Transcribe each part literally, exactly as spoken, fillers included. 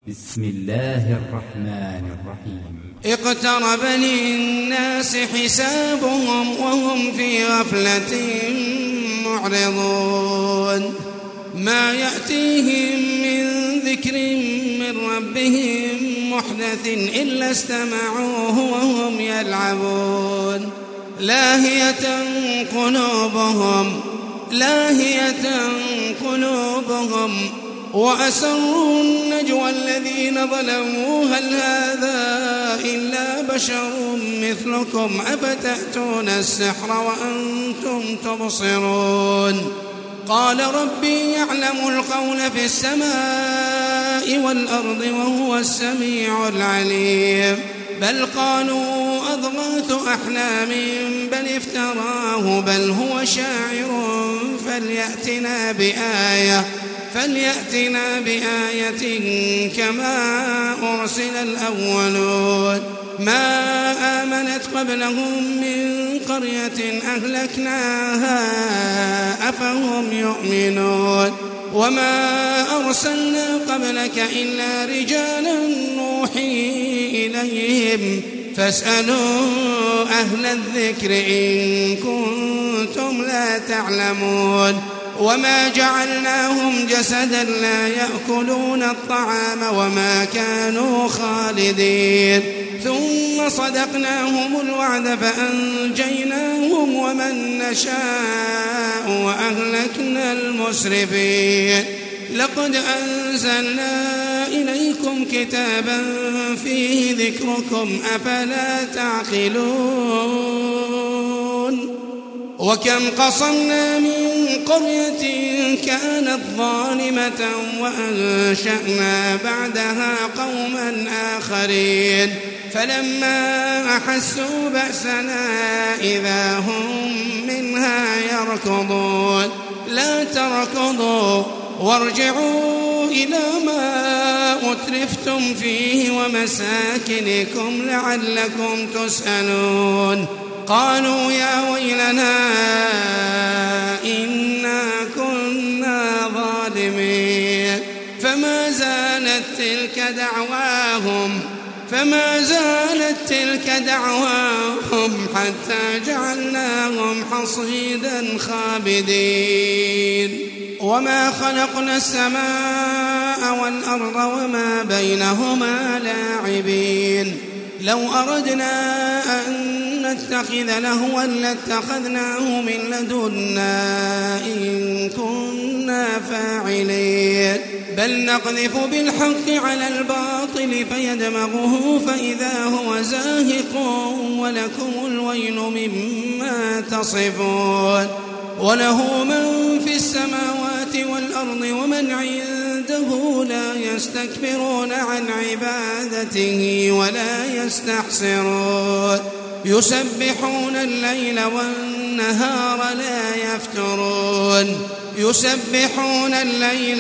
بسم الله الرحمن الرحيم. اقترب للناس حسابهم وهم في غفلة معرضون ما يأتيهم من ذكر من ربهم محدث إلا استمعوه وهم يلعبون لاهية قلوبهم لاهية قلوبهم وأسروا النجوى الذين ظلموا هل هذا إلا بشر مثلكم أفتأتون السحر وأنتم تبصرون قال ربي يعلم القول في السماء والأرض وهو السميع العليم بل قالوا أضغاث أحلام بل افتراه بل هو شاعر فليأتنا بآية فليأتنا بآية كما أرسل الأولون ما آمنت قبلهم من قرية أهلكناها أفهم يؤمنون وما أرسلنا قبلك إلا رجالا نوحي إليهم فاسألوا أهل الذكر إن كنتم لا تعلمون وما جعلناهم جسدا لا يأكلون الطعام وما كانوا خالدين ثم صدقناهم الوعد فأنجيناهم ومن نشاء وأهلكنا المسرفين لقد أنزلنا إليكم كتابا فيه ذكركم أفلا تعقلون وكم قصمنا من قرية كانت ظالمة وأنشأنا بعدها قوما آخرين فلما أحسوا بأسنا إذا هم منها يركضون لا تركضوا وارجعوا إلى ما أترفتم فيه ومساكنكم لعلكم تسألون قالوا يا ويلنا إنا كنا ظالمين فما زالت تلك دعواهم فما زالت تلك دعواهم حتى جعلناهم حصيدا خامدين وما خلقنا السماء والأرض وما بينهما لاعبين لو أردنا أن نتخذ لهوا لاتخذناه من لدنا إن كنا فاعلين بل نقذف بالحق على الباطل فيدمغه فإذا هو زاهق ولكم الويل مما تصفون وله من في السماوات والأرض ومن عنده لا يستكبرون عن عبادته ولا يستحسرون يسبحون الليل والنهار لا يفترون يسبحون الليل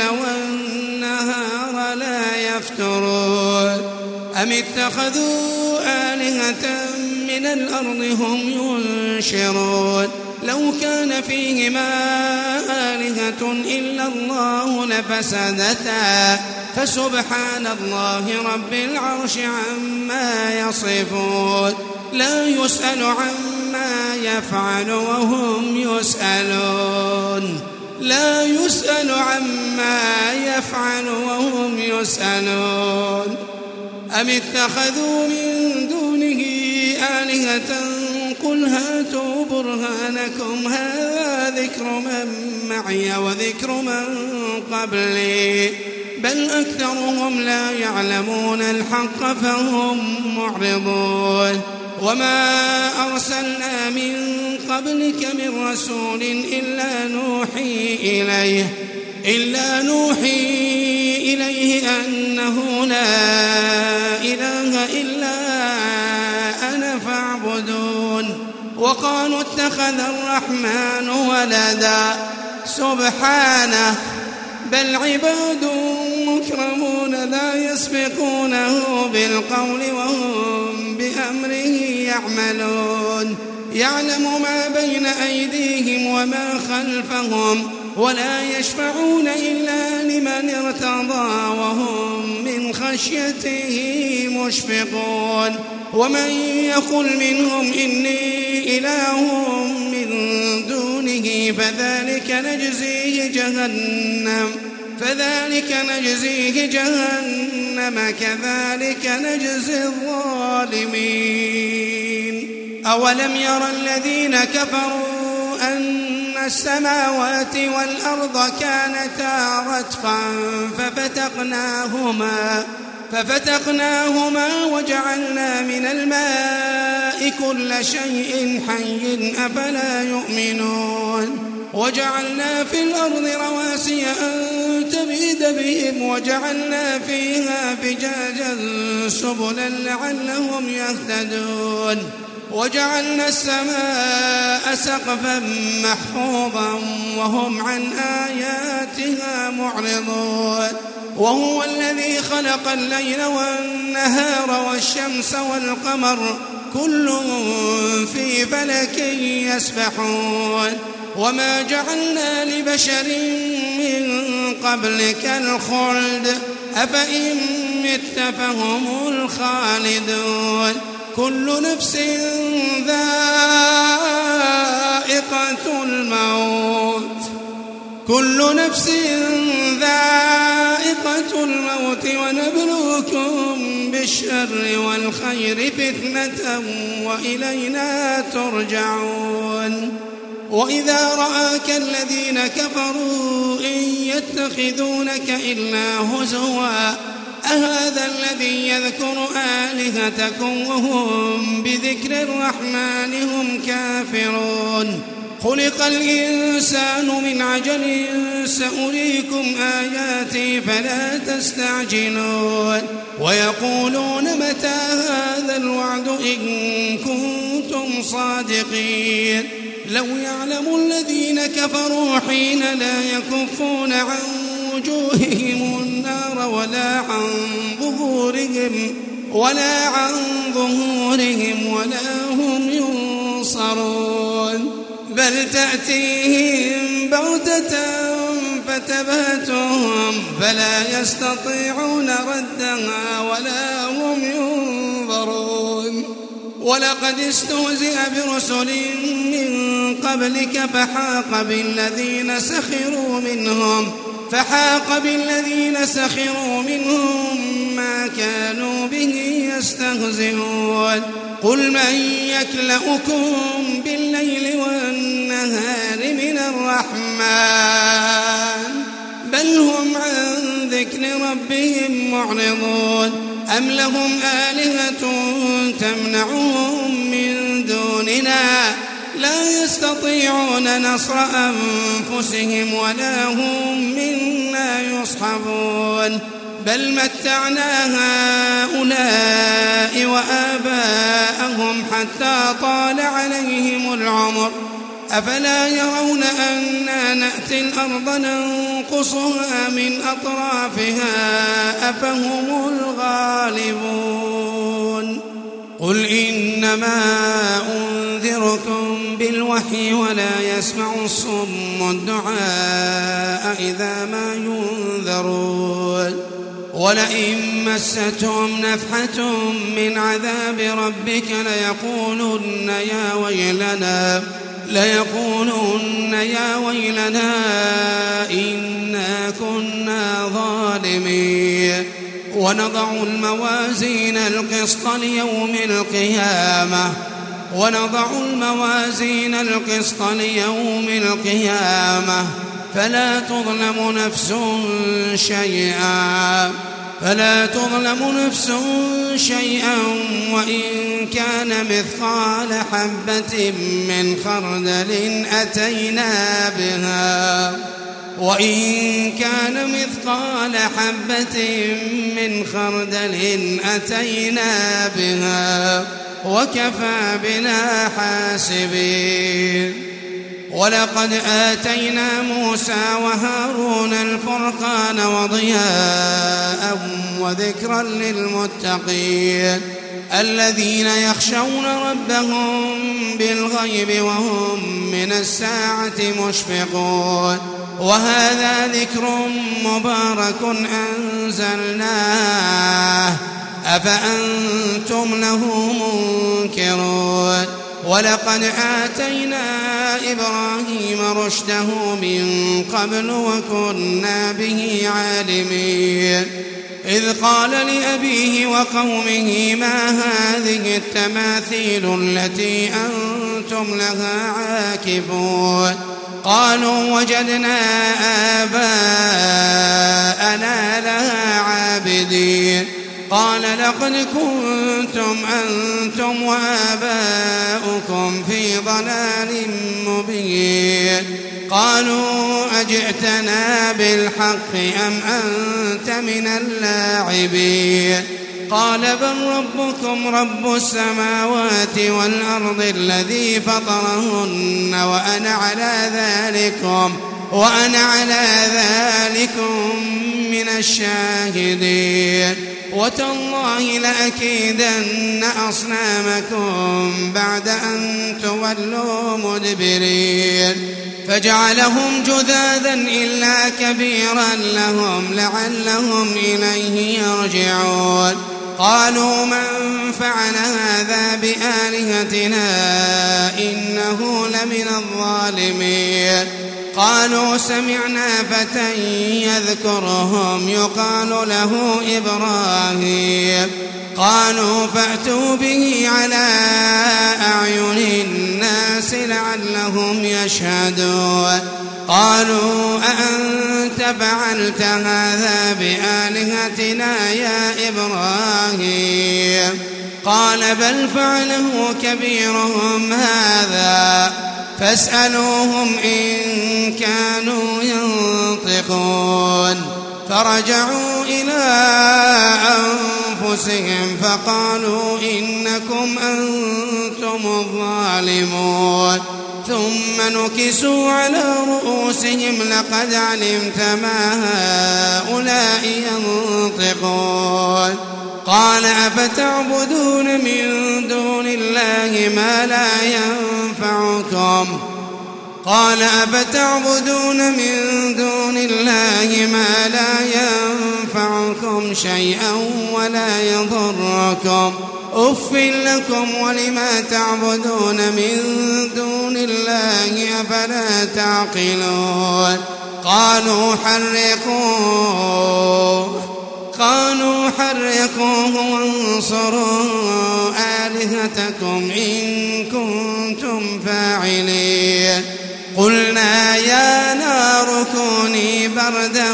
والنهار لا يفترون أم اتخذوا آلهة من الأرض هم ينشرون لو كان فيهما آلهة إلا الله لفسدتا فسبحان الله رب العرش عما يصفون لا يسأل عما يفعل وهم يسألون لا يسأل عما يفعل وهم يسألون أم اتخذوا من دونه آلهة قل هاتوا برهانكم هذا ذكر من معي وذكر من قبلي بل أكثرهم لا يعلمون الحق فهم معرضون وما أرسلنا من قبلك من رسول إلا نوحي إليه إلا نوحي إليه أنه لا إله إلا أنا فاعبدون وقالوا اتخذ الرحمن ولدا سبحانه بل عباد مكرمون لا يسبقونه بالقول وهم بأمره يعملون يعلم ما بين أيديهم وما خلفهم ولا يشفعون إلا لمن ارتضى وهم من من خشيته مشفقون ومن يقل منهم إني إله من دونه فذلك نجزيه جهنم فذلك نجزيه جهنم كذلك نجزي الظالمين أولم يرى الذين كفروا أن السماوات والأرض كانتا رتقا ففتقناهما ففتقناهما وجعلنا من الماء كل شيء حي أفلا يؤمنون وجعلنا في الأرض رواسي أن تميد بهم وجعلنا فيها فجاجا سبلا لعلهم يهتدون وجعلنا السماء سقفا محفوظا وهم عن آياتها معرضون وهو الذي خلق الليل والنهار والشمس والقمر كل في فلك يسبحون وما جعلنا لبشر من قبلك الخلد أفإن مت فهم الخالدون كل نفس ذائقة الموت كل نفس ذائقة الموت ونبلوكم بالشر والخير فتنة وإلينا ترجعون وإذا رآك الذين كفروا إن يتخذونك إلا هزوا أهذا الذي يذكر آلهتكم وهم بذكر الرحمن هم كافرون خلق الإنسان من عجل سأريكم آياتي فلا تستعجلون ويقولون متى هذا الوعد إن كنتم صادقين لو يعلم الذين كفروا حين لا يكفون عن وجوههم النار ولا عن ظهورهم ولا عن ظهورهم ولا هم ينصرون بل تأتيهم بغتة فتبهتهم فلا يستطيعون ردها ولا هم ينظرون ولقد استهزئ برسل من قبلك فحاق بالذين سخروا منهم فحاق بالذين سخروا منهم ما كانوا به يستهزئون قل من يكلؤكم بالليل والنهار من الرحمن بل هم عن ذكر ربهم معرضون أم لهم آلهة تمنعهم من دوننا لا يستطيعون نصر أنفسهم ولا هم منا يصحبون بل متعنا هؤلاء وآباءهم حتى طال عليهم العمر أفلا يرون أنا نأتي الأرض ننقصها من أطرافها أفهم الغالبون قل إنما أنذركم بالوحي ولا يسمع الصم الدعاء إذا ما ينذرون ولئن مستهم نفحة من عذاب ربك ليقولن يا ويلنا ليقولن يا ويلنا إنا كنا ظالمين ونضع الموازين القسط ليوم القيامة ونضع الموازين القسط ليوم القيامة فلا تظلم نفس شيئا فلا تظلم نفس شيئا وإن كان مثقال حبة من خردل أتينا بها وإن كان مثقال حبة من خردل أتينا بها وكفى بنا حاسبين ولقد آتينا موسى وهارون الفرقان وضياء وذكرا للمتقين الذين يخشون ربهم بالغيب وهم من الساعة مشفقون وهذا ذكر مبارك أنزلناه أفأنتم له منكرون ولقد آتينا إبراهيم رشده من قبل وكنا به عالمين إذ قال لأبيه وقومه ما هذه التماثيل التي أنتم لها عاكفون قالوا وجدنا آباءنا لها عابدين قال لقد كنتم أنتم وآباؤكم في ضلال مبين قالوا أجئتنا بالحق أم أنت من اللاعبين قال بل ربكم رب السماوات والأرض الذي فطرهن وأنا على ذلكم وأنا على ذلكم من الشاهدين وتالله لأكيدن أصنامكم بعد أن تولوا مدبرين فجعلهم جذاذا إلا كبيرا لهم لعلهم إليه يرجعون قالوا من فعل هذا بآلهتنا إنه لمن الظالمين قالوا سمعنا فتى يذكرهم يقال له إبراهيم قالوا فأتوا به على أعين الناس لعلهم يشهدون قالوا أأنت فعلت هذا بآلهتنا يا إبراهيم قال بل فعله كبيرهم هذا فاسألوهم إن كانوا ينطقون فرجعوا إلى أنفسهم فقالوا إنكم أنتم الظالمون ثم نكسوا على رؤوسهم لقد علمت ما هؤلاء ينطقون قال أفتعبدون من دون الله ما لا ينفعكم قال أفتعبدون من دون الله ما لا ينفعكم شيئا ولا يضركم أف لكم ولما تعبدون من دون الله أفلا تعقلون قالوا حرقوه قالوا حرقوه وانصروا آلهتكم إن كنتم فاعلين قلنا يا نار كوني بردا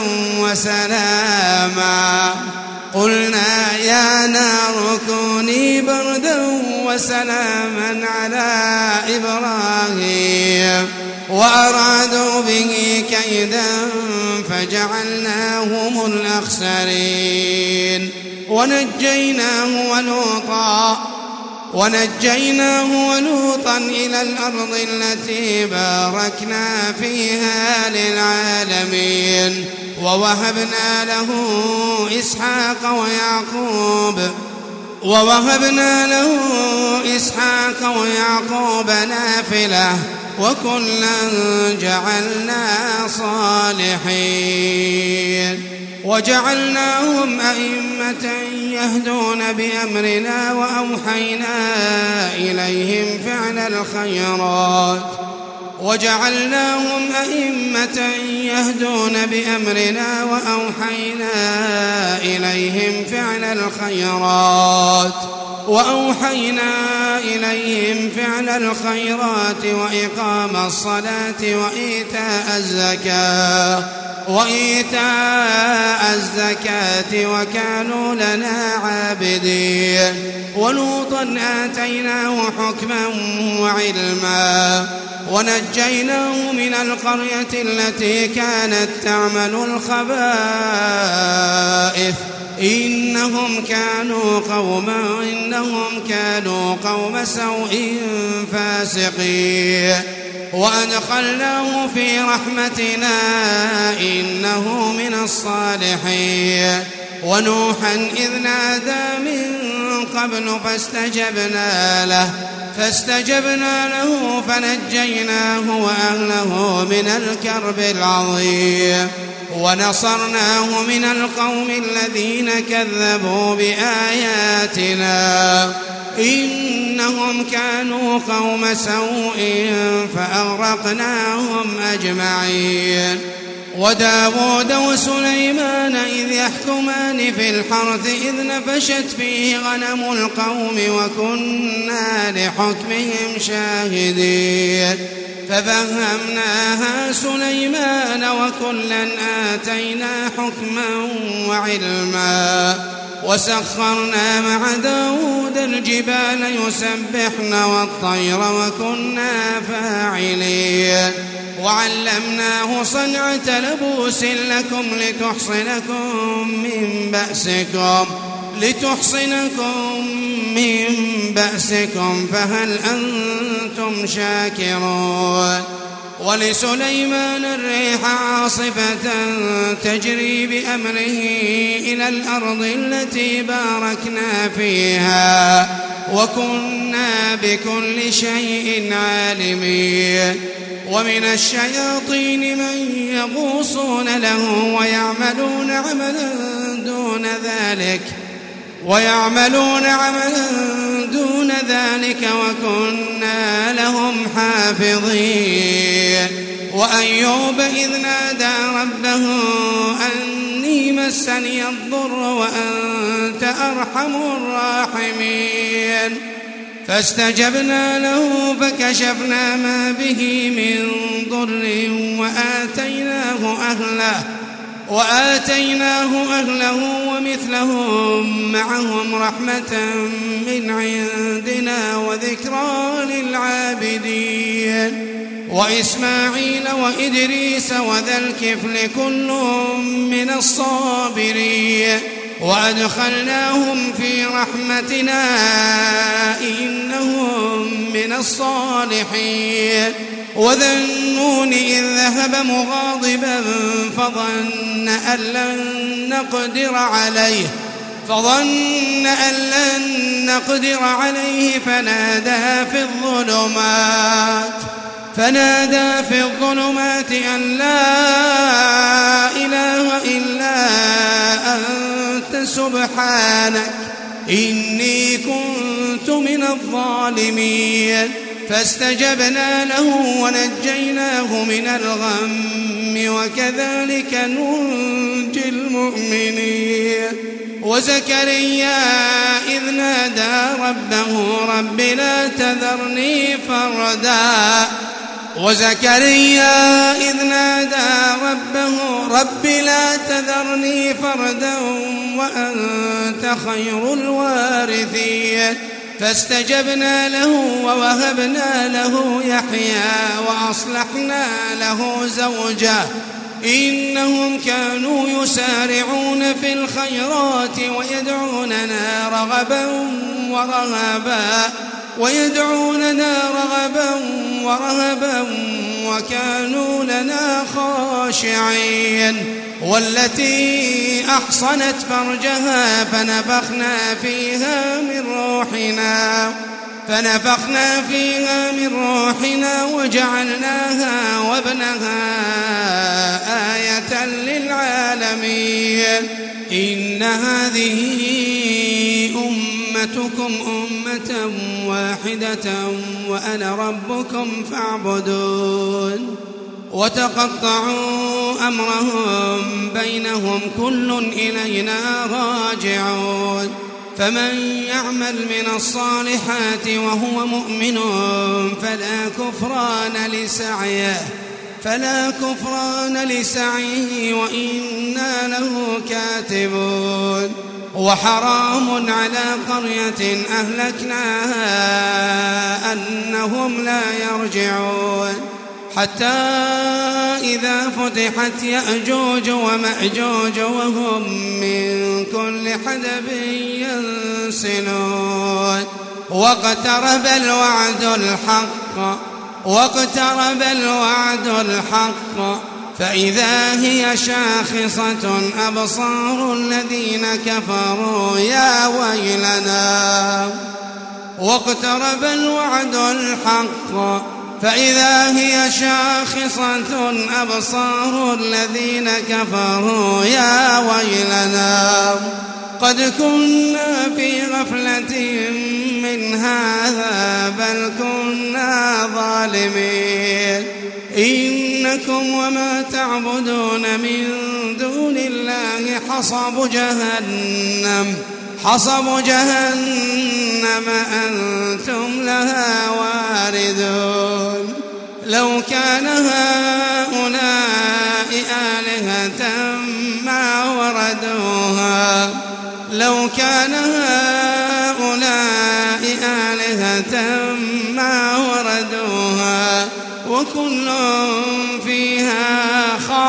وسلاما قلنا يا نار كوني بردا وسلاما على إبراهيم وأرادوا به كيدا فجعلناهم الأخسرين ونجيناه ولوطا ونجيناه ولوطا إلى الأرض التي باركنا فيها للعالمين ووهبنا له إسحاق ويعقوب ووهبنا له إسحاق ويعقوب نافلة وكلا جعلنا صالحين وجعلناهم أئمة يهدون بأمرنا وأوحينا إليهم فعل الخيرات وجعلناهم أئمة يهدون بأمرنا وأوحينا إليهم فعل الخيرات وأوحينا إليهم فعل الخيرات وإقام الصلاة وإيتاء الزكاة وإيتاء الزكاة وكانوا لنا عابدين ولوطا آتيناه حكما وعلما ونجيناه من القرية التي كانت تعمل الخبائث إنهم كانوا قوما إنهم كانوا قوم سوء فاسقين وأدخلناه في رحمتنا إنه من الصالحين ونوحا إذ نادى من قبل فاستجبنا له فاستجبنا له فنجيناه وأهله من الكرب العظيم ونصرناه من القوم الذين كذبوا بآياتنا إنهم كانوا قوم سوء فأغرقناهم أجمعين. وداود وسليمان إذ يحكمان في الحرث إذ نفشت فيه غنم القوم وكنا لحكمهم شاهدين ففهمناها سليمان وكلا آتينا حكما وعلما وسخرنا مع داود الجبال يسبحن والطير وكنا فاعلين وعلمناه صنعة لبوس لكم لتحصنكم من بأسكم لتحصنكم من بأسكم فهل أنتم شاكرون. ولسليمان الريح عاصفة تجري بأمره إلى الأرض التي باركنا فيها وكنا بكل شيء عالمين. ومن الشياطين من يغوصون له ويعملون عملا دون ذلك ويعملون عملا دون ذلك وكنا لهم حافظين. وأيوب إذ نادى ربه أني مسني الضر وأنت أرحم الراحمين فاستجبنا له فكشفنا ما به من ضر وآتيناه أهله وآتيناه أهله ومثلهم معهم رحمة من عندنا وذكرى للعابدين. وإسماعيل وإدريس وذا الكفل كل من الصابرين وأدخلناهم في رحمتنا إنهم من الصالحين. وذا النون إذ ذهب مغاضبا فظن أن لن نقدر عليه فظن أن لن نقدر عليه فنادى في الظلمات فنادى في الظلمات أن لا إله إلا أنت سبحانك إني كنت من الظالمين فاستجبنا له ونجيناه من الغم وكذلك ننجي المؤمنين. وزكريا إذ نادى ربه رب لا تذرني فردا وزكريا إذ نادى ربه رب لا تذرني فردا وأنت خير الوارثين فاستجبنا له ووهبنا له يحيى وأصلحنا له زوجه إنهم كانوا يسارعون في الخيرات ويدعوننا رغبا ورهبا ويدعوننا رغبا ورهبا وكانوا لنا خاشعين. والتي أحصنت فرجها فنفخنا فيها من روحنا فنفخنا فيها من روحنا وجعلناها وابنها آية للعالمين. إن هذه أمتكم أمة واحدة وأنا ربكم فاعبدون. وتقطعوا أمرهم بينهم كل إلينا راجعون. فمن يعمل من الصالحات وهو مؤمن فلا كفران لسعيه فلا كفران لسعيه وإنا له كاتبون. وحرام على قرية أهلكناها أنهم لا يرجعون حتى إذا فتحت يأجوج ومأجوج وهم من كل حدب ينسلون. واقترب الوعد الحق واقترب الوعد الحق فإذا هي شاخصة أبصار الذين كفروا يا ويلنا واقترب الوعد الحق فإذا هي شاخصة أبصار الذين كفروا يا ويلنا قد كنا في غفلة من هذا بل كنا ظالمين إنكم وما تعبدون من دون الله حصب جهنم حصب جهنم أنتم لها واردون لو كان هؤلاء آلهة ما وردوها لو كان هؤلاء آلهة ما وردوها وكل فيها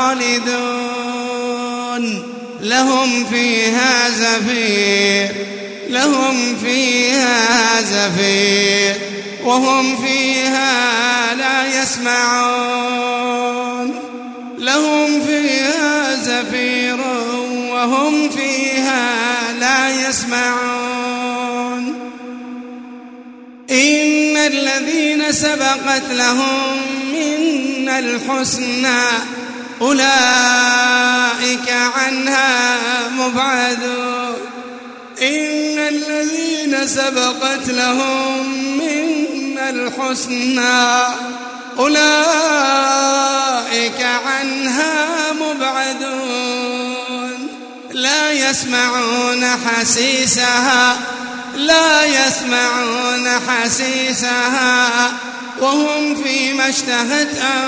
خالدون لهم فيها زفير لهم فيها زفير وهم فيها لا يسمعون لهم فيها زفير وهم فيها لا يسمعون إن الذين سبقت لهم منا الحسنى أولئك عنها مبعدون إن الذين سبقت لهم منا الحسنى أولئك عنها مبعدون لا يسمعون حسيسها لا يسمعون حسيسها وهم فيما اشتهت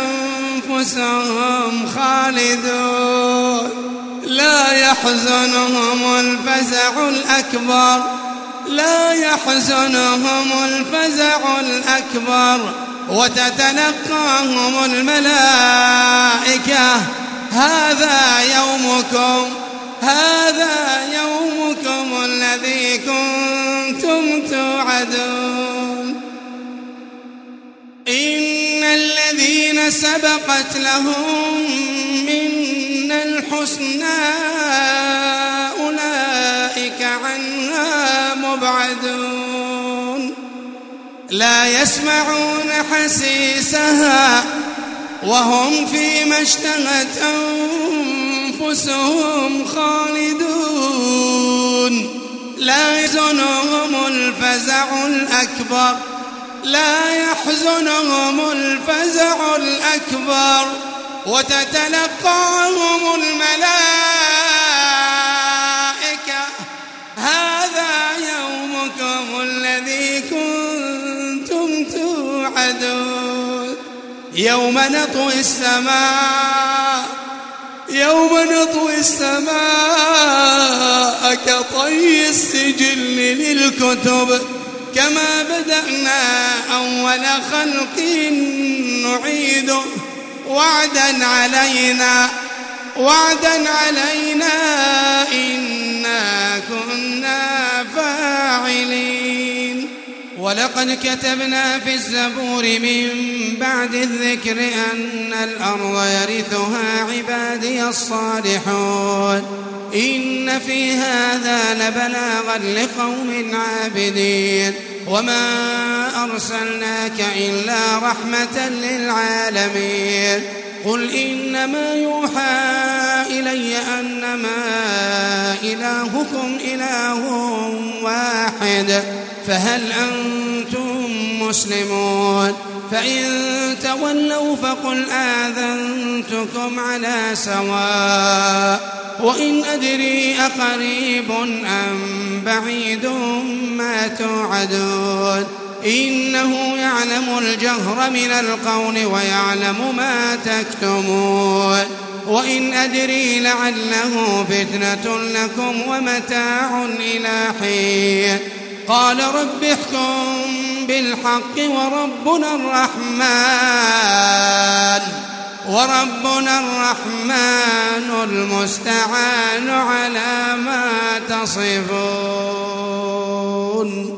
أنفسهم خالدون لا يحزنهم الفزع الأكبر لا يحزنهم الفزع الأكبر وتتلقاهم الملائكة هذا يومكم هذا يومكم الذي كنتم توعدون إن الذين سبقت لهم منا الحسنى أولئك عنها مبعدون لا يسمعون حسيسها وهم فيما اشتهت أنفسهم خالدون لا يحزنهم الفزع الأكبر لا يحزنهم الفزع الأكبر وتتلقاهم الملائكة هذا يومكم الذي كنتم توعدون يوم نطوي السماء يوم نطوي السماء كطي السجل للكتب كما بدأنا أول خلق نعيده وعدا علينا وعدا علينا إنا كنا فاعلين ولقد كتبنا في الزبور من بعد الذكر أن الأرض يرثها عبادي الصالحون إن في هذا لبلاغا لقوم عابدين وما أرسلناك إلا رحمة للعالمين قل إنما يوحى إلي أنما إلهكم إله واحد فهل أنتم مسلمون فإن تولوا فقل آذنتكم على سواء وإن أدري أقريب أم بعيد ما توعدون إنه يعلم الجهر من القول ويعلم ما تكتمون وإن أدري لعله فتنة لكم ومتاع إلى حين قال رب احكم بالحق وربنا الرحمن وربنا الرحمن المستعان على ما تصفون.